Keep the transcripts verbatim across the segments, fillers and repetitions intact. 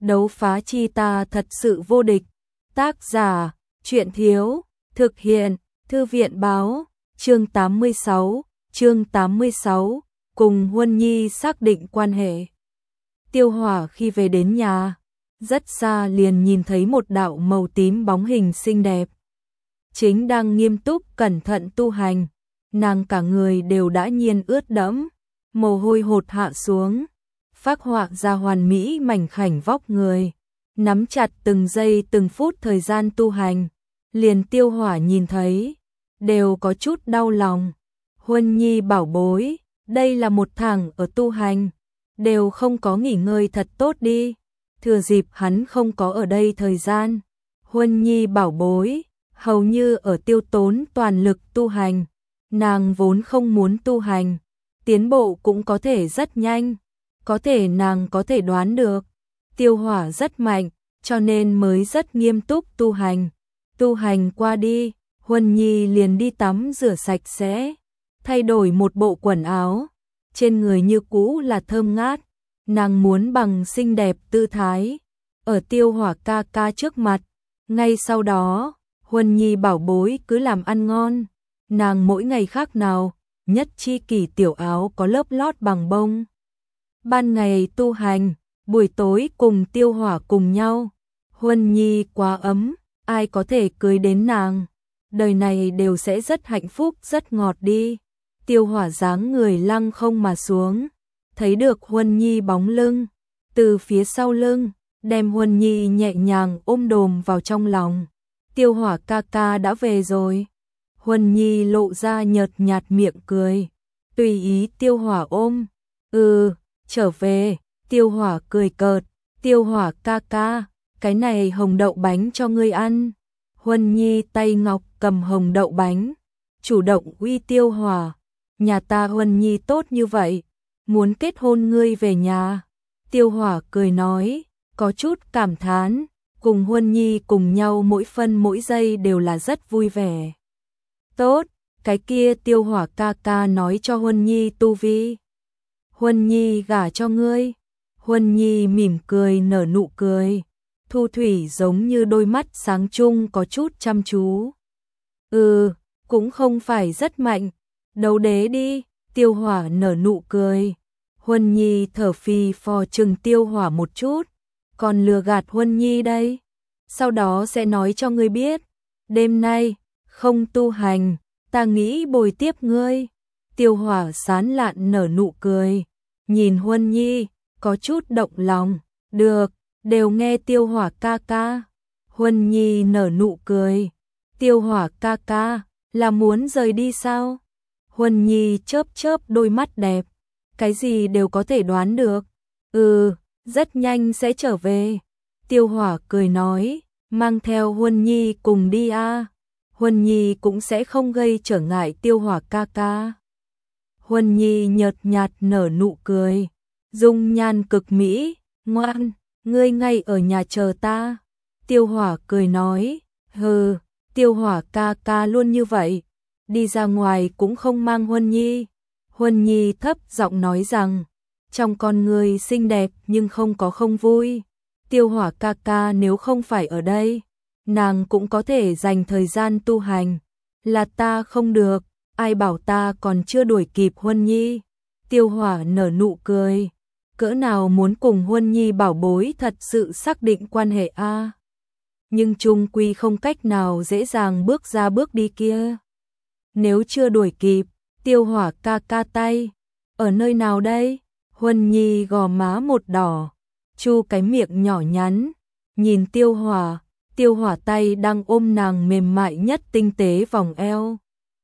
Đấu phá chi ta thật sự vô địch. Tác giả, Truyện Thiếu, thực hiện, Thư viện báo, chương tám mươi sáu, chương tám mươi sáu, cùng Huân Nhi xác định quan hệ. Tiêu Hỏa khi về đến nhà, rất xa liền nhìn thấy một đạo màu tím bóng hình xinh đẹp. Chính đang nghiêm túc cẩn thận tu hành, nàng cả người đều đã nhiên ướt đẫm, mồ hôi hột hạ xuống, phác họa ra hoàn mỹ mảnh khảnh vóc người, nắm chặt từng giây từng phút thời gian tu hành, liền Tiêu Hỏa nhìn thấy, đều có chút đau lòng. Huân Nhi bảo bối, đây là một thằng ở tu hành, đều không có nghỉ ngơi thật tốt đi, thừa dịp hắn không có ở đây thời gian. Huân Nhi bảo bối, hầu như ở tiêu tốn toàn lực tu hành, nàng vốn không muốn tu hành, tiến bộ cũng có thể rất nhanh, có thể nàng có thể đoán được, Tiêu Hỏa rất mạnh, cho nên mới rất nghiêm túc tu hành. Tu hành qua đi, Huân Nhi liền đi tắm rửa sạch sẽ, thay đổi một bộ quần áo, trên người như cũ là thơm ngát, nàng muốn bằng xinh đẹp tư thái, ở Tiêu Hỏa ca ca trước mặt. Ngay sau đó, Huân Nhi bảo bối cứ làm ăn ngon, nàng mỗi ngày khác nào, nhất chi kỷ tiểu áo có lớp lót bằng bông. Ban ngày tu hành, buổi tối cùng Tiêu Hỏa cùng nhau, Huân Nhi quá ấm, ai có thể cưới đến nàng, đời này đều sẽ rất hạnh phúc rất ngọt đi. Tiêu Hỏa dáng người lăng không mà xuống, thấy được Huân Nhi bóng lưng, từ phía sau lưng, đem Huân Nhi nhẹ nhàng ôm đồm vào trong lòng. Tiêu Hỏa ca ca đã về rồi. Huân Nhi lộ ra nhợt nhạt miệng cười, tùy ý Tiêu Hỏa ôm. Ừ, trở về. Tiêu Hỏa cười cợt, Tiêu Hỏa ca ca, cái này hồng đậu bánh cho ngươi ăn. Huân Nhi tay ngọc cầm hồng đậu bánh, chủ động uy Tiêu Hỏa, nhà ta Huân Nhi tốt như vậy, muốn kết hôn ngươi về nhà. Tiêu Hỏa cười nói, có chút cảm thán, cùng Huân Nhi cùng nhau mỗi phân mỗi giây đều là rất vui vẻ. Tốt, cái kia Tiêu Hỏa ca ca nói cho Huân Nhi tu vi. Huân Nhi gả cho ngươi. Huân Nhi mỉm cười nở nụ cười, thu thủy giống như đôi mắt sáng chung có chút chăm chú. Ừ, cũng không phải rất mạnh, đấu đế đi. Tiêu Hỏa nở nụ cười. Huân Nhi thở phì phò chừng Tiêu Hỏa một chút, còn lừa gạt Huân Nhi đây, sau đó sẽ nói cho ngươi biết, đêm nay không tu hành, ta nghĩ bồi tiếp ngươi. Tiêu Hỏa sán lạn nở nụ cười, nhìn Huân Nhi, có chút động lòng, được, đều nghe Tiêu Hỏa ca ca. Huân Nhi nở nụ cười, Tiêu Hỏa ca ca, là muốn rời đi sao? Huân Nhi chớp chớp đôi mắt đẹp, cái gì đều có thể đoán được. Ừ, rất nhanh sẽ trở về. Tiêu Hỏa cười nói, mang theo Huân Nhi cùng đi a. Huân Nhi cũng sẽ không gây trở ngại Tiêu Hỏa ca ca. Huân Nhi nhợt nhạt nở nụ cười, dung nhan cực mỹ, ngoan, ngươi ngay ở nhà chờ ta. Tiêu Hỏa cười nói, hừ, Tiêu Hỏa ca ca luôn như vậy, đi ra ngoài cũng không mang Huân Nhi. Huân Nhi thấp giọng nói rằng, trong con người xinh đẹp nhưng không có không vui. Tiêu Hỏa ca ca nếu không phải ở đây, nàng cũng có thể dành thời gian tu hành, là ta không được, ai bảo ta còn chưa đuổi kịp Huân Nhi. Tiêu Hỏa nở nụ cười, cỡ nào muốn cùng Huân Nhi bảo bối thật sự xác định quan hệ a, nhưng chung quy không cách nào dễ dàng bước ra bước đi kia. Nếu chưa đuổi kịp, Tiêu Hỏa ca ca tay ở nơi nào đây? Huân Nhi gò má một đỏ, chu cái miệng nhỏ nhắn, nhìn Tiêu Hỏa, Tiêu Hỏa tay đang ôm nàng mềm mại nhất tinh tế vòng eo.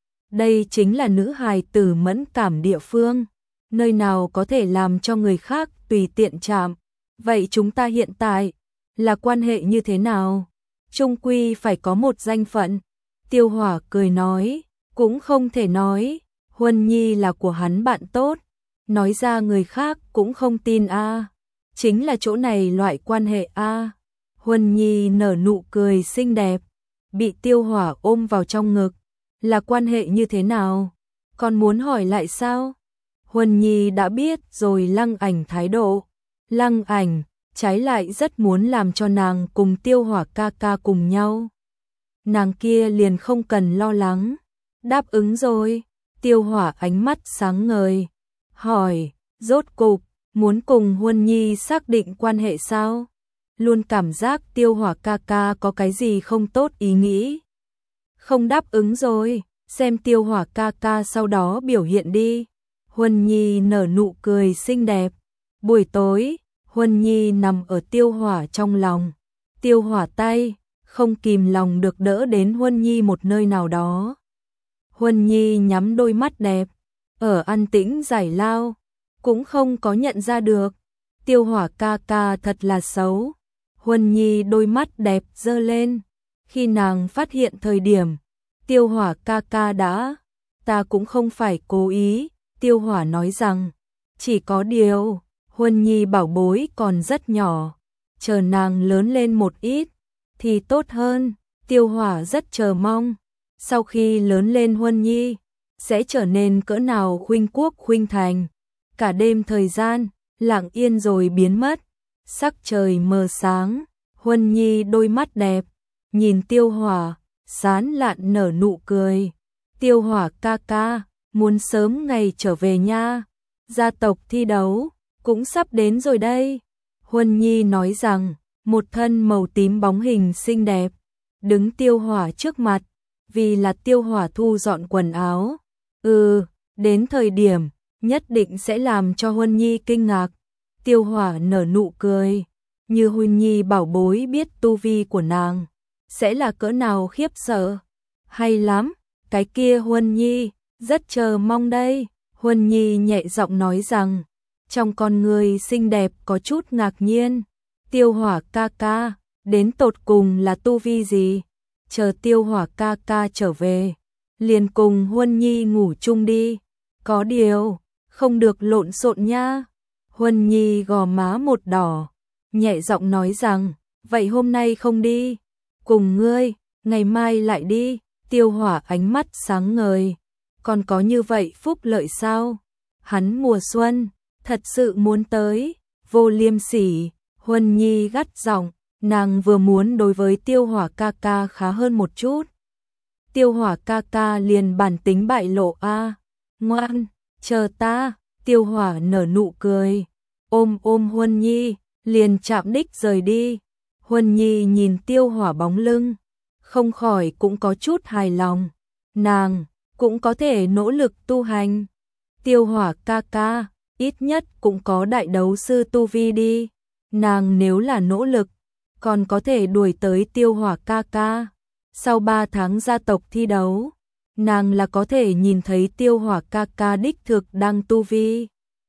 Đây chính là nữ hài tử mẫn cảm địa phương, nơi nào có thể làm cho người khác tùy tiện chạm. Vậy chúng ta hiện tại là quan hệ như thế nào? Chung quy phải có một danh phận. Tiêu Hỏa cười nói, cũng không thể nói, Huân Nhi là của hắn bạn tốt, nói ra người khác cũng không tin a. Chính là chỗ này loại quan hệ a. Huân Nhi nở nụ cười xinh đẹp, bị Tiêu Hỏa ôm vào trong ngực, là quan hệ như thế nào? Còn muốn hỏi lại sao? Huân Nhi đã biết rồi. Lăng Ảnh thái độ. Lăng Ảnh trái lại rất muốn làm cho nàng cùng Tiêu Hỏa ca ca cùng nhau. Nàng kia liền không cần lo lắng. Đáp ứng rồi. Tiêu Hỏa ánh mắt sáng ngời, hỏi, rốt cục, muốn cùng Huân Nhi xác định quan hệ sao? Luôn cảm giác Tiêu Hỏa ca ca có cái gì không tốt ý nghĩ. Không đáp ứng rồi, xem Tiêu Hỏa ca ca sau đó biểu hiện đi. Huân Nhi nở nụ cười xinh đẹp. Buổi tối, Huân Nhi nằm ở Tiêu Hỏa trong lòng. Tiêu Hỏa tay, không kìm lòng được đỡ đến Huân Nhi một nơi nào đó. Huân Nhi nhắm đôi mắt đẹp, ở an tĩnh giải lao, cũng không có nhận ra được. Tiêu Hỏa ca ca thật là xấu. Huân Nhi đôi mắt đẹp dơ lên. Khi nàng phát hiện thời điểm, Tiêu Hỏa ca ca đã, ta cũng không phải cố ý. Tiêu Hỏa nói rằng, chỉ có điều, Huân Nhi bảo bối còn rất nhỏ, chờ nàng lớn lên một ít, thì tốt hơn. Tiêu Hỏa rất chờ mong, sau khi lớn lên Huân Nhi, sẽ trở nên cỡ nào khuynh quốc khuynh thành. Cả đêm thời gian, lặng yên rồi biến mất, sắc trời mờ sáng, Huân Nhi đôi mắt đẹp, nhìn Tiêu Hỏa, sán lạn nở nụ cười. Tiêu Hỏa ca ca, muốn sớm ngày trở về nha, gia tộc thi đấu, cũng sắp đến rồi đây. Huân Nhi nói rằng, một thân màu tím bóng hình xinh đẹp, đứng Tiêu Hỏa trước mặt, vì là Tiêu Hỏa thu dọn quần áo. Ừ, đến thời điểm, nhất định sẽ làm cho Huân Nhi kinh ngạc. Tiêu Hỏa nở nụ cười, như Huân Nhi bảo bối biết tu vi của nàng, sẽ là cỡ nào khiếp sợ. Hay lắm, cái kia Huân Nhi, rất chờ mong đây. Huân Nhi nhẹ giọng nói rằng, trong con người xinh đẹp có chút ngạc nhiên. Tiêu Hỏa ca ca, đến tột cùng là tu vi gì? Chờ Tiêu Hỏa ca ca trở về, liền cùng Huân Nhi ngủ chung đi. Có điều, không được lộn xộn nha. Huân Nhi gò má một đỏ, nhẹ giọng nói rằng, vậy hôm nay không đi, cùng ngươi, ngày mai lại đi. Tiêu Hỏa ánh mắt sáng ngời, còn có như vậy phúc lợi sao? Hắn mùa xuân, thật sự muốn tới, vô liêm sỉ. Huân Nhi gắt giọng, nàng vừa muốn đối với Tiêu Hỏa ca ca khá hơn một chút. Tiêu Hỏa ca ca liền bản tính bại lộ a, à. Ngoan, chờ ta. Tiêu Hỏa nở nụ cười, ôm ôm Huân Nhi, liền chạm đích rời đi. Huân Nhi nhìn Tiêu Hỏa bóng lưng, không khỏi cũng có chút hài lòng. Nàng cũng có thể nỗ lực tu hành. Tiêu Hỏa ca ca, ít nhất cũng có đại đấu sư tu vi đi. Nàng nếu là nỗ lực, còn có thể đuổi tới Tiêu Hỏa ca ca. Sau ba tháng gia tộc thi đấu, nàng là có thể nhìn thấy Tiêu Hỏa ca ca đích thực đang tu vi.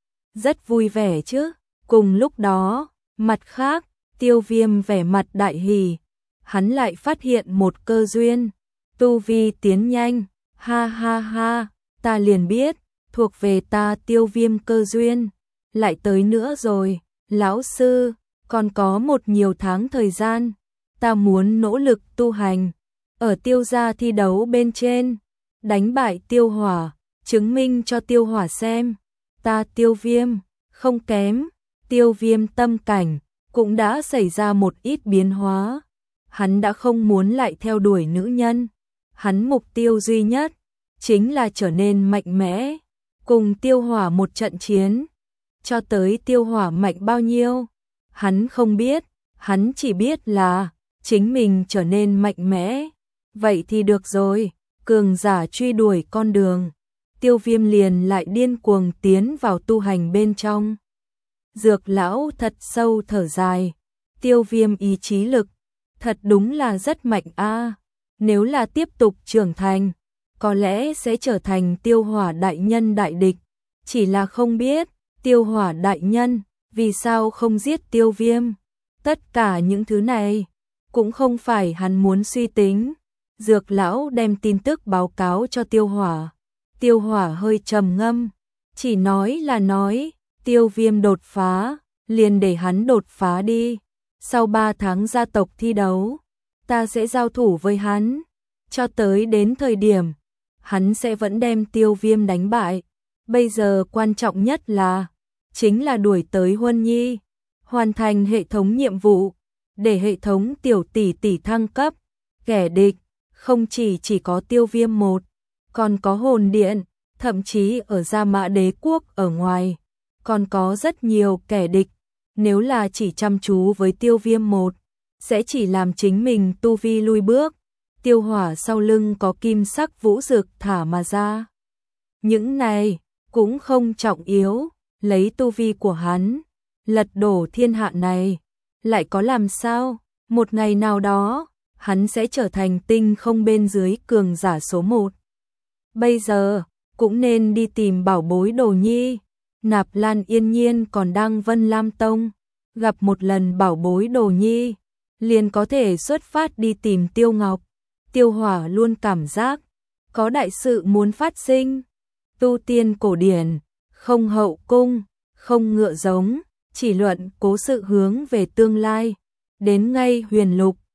Rất vui vẻ chứ. Cùng lúc đó, mặt khác, Tiêu Viêm vẻ mặt đại hỉ. Hắn lại phát hiện một cơ duyên. Tu vi tiến nhanh. Ha ha ha, ta liền biết, thuộc về ta Tiêu Viêm cơ duyên. Lại tới nữa rồi, lão sư, còn có một nhiều tháng thời gian. Ta muốn nỗ lực tu hành. Ở Tiêu gia thi đấu bên trên, đánh bại Tiêu Hỏa, chứng minh cho Tiêu Hỏa xem. Ta Tiêu Viêm, không kém. Tiêu Viêm tâm cảnh, cũng đã xảy ra một ít biến hóa. Hắn đã không muốn lại theo đuổi nữ nhân. Hắn mục tiêu duy nhất, chính là trở nên mạnh mẽ. Cùng Tiêu Hỏa một trận chiến. Cho tới Tiêu Hỏa mạnh bao nhiêu, hắn không biết. Hắn chỉ biết là, chính mình trở nên mạnh mẽ. Vậy thì được rồi, cường giả truy đuổi con đường. Tiêu Viêm liền lại điên cuồng tiến vào tu hành bên trong. Dược lão thật sâu thở dài. Tiêu Viêm ý chí lực, thật đúng là rất mạnh a. Nếu là tiếp tục trưởng thành, có lẽ sẽ trở thành Tiêu Hỏa đại nhân đại địch. Chỉ là không biết, Tiêu Hỏa đại nhân, vì sao không giết Tiêu Viêm. Tất cả những thứ này, cũng không phải hắn muốn suy tính. Dược lão đem tin tức báo cáo cho Tiêu Hỏa. Tiêu Hỏa hơi trầm ngâm, chỉ nói là nói, Tiêu Viêm đột phá, liền để hắn đột phá đi. Sau ba tháng gia tộc thi đấu, ta sẽ giao thủ với hắn. Cho tới đến thời điểm, hắn sẽ vẫn đem Tiêu Viêm đánh bại. Bây giờ quan trọng nhất là, chính là đuổi tới Huân Nhi. hoàn thành hệ thống nhiệm vụ, để hệ thống tiểu tỷ tỷ thăng cấp. Kẻ địch không chỉ chỉ có Tiêu Viêm một, còn có hồn điện, thậm chí ở Gia Mã Đế quốc ở ngoài, còn có rất nhiều kẻ địch. Nếu là chỉ chăm chú với Tiêu Viêm một, sẽ chỉ làm chính mình tu vi lui bước. Tiêu Hỏa sau lưng có kim sắc vũ dược thả mà ra. Những này cũng không trọng yếu, lấy tu vi của hắn, lật đổ thiên hạ này, lại có làm sao? Một ngày nào đó, hắn sẽ trở thành tinh không bên dưới cường giả số một. Bây giờ, cũng nên đi tìm bảo bối Đồ Nhi. Nạp Lan yên nhiên còn đang Vân Lam Tông, gặp một lần bảo bối Đồ Nhi, liền có thể xuất phát đi tìm Tiêu Ngọc. Tiêu Hỏa luôn cảm giác có đại sự muốn phát sinh. Tu tiên cổ điển, không hậu cung, không ngựa giống, chỉ luận cố sự hướng về tương lai. Đến ngay huyền lục,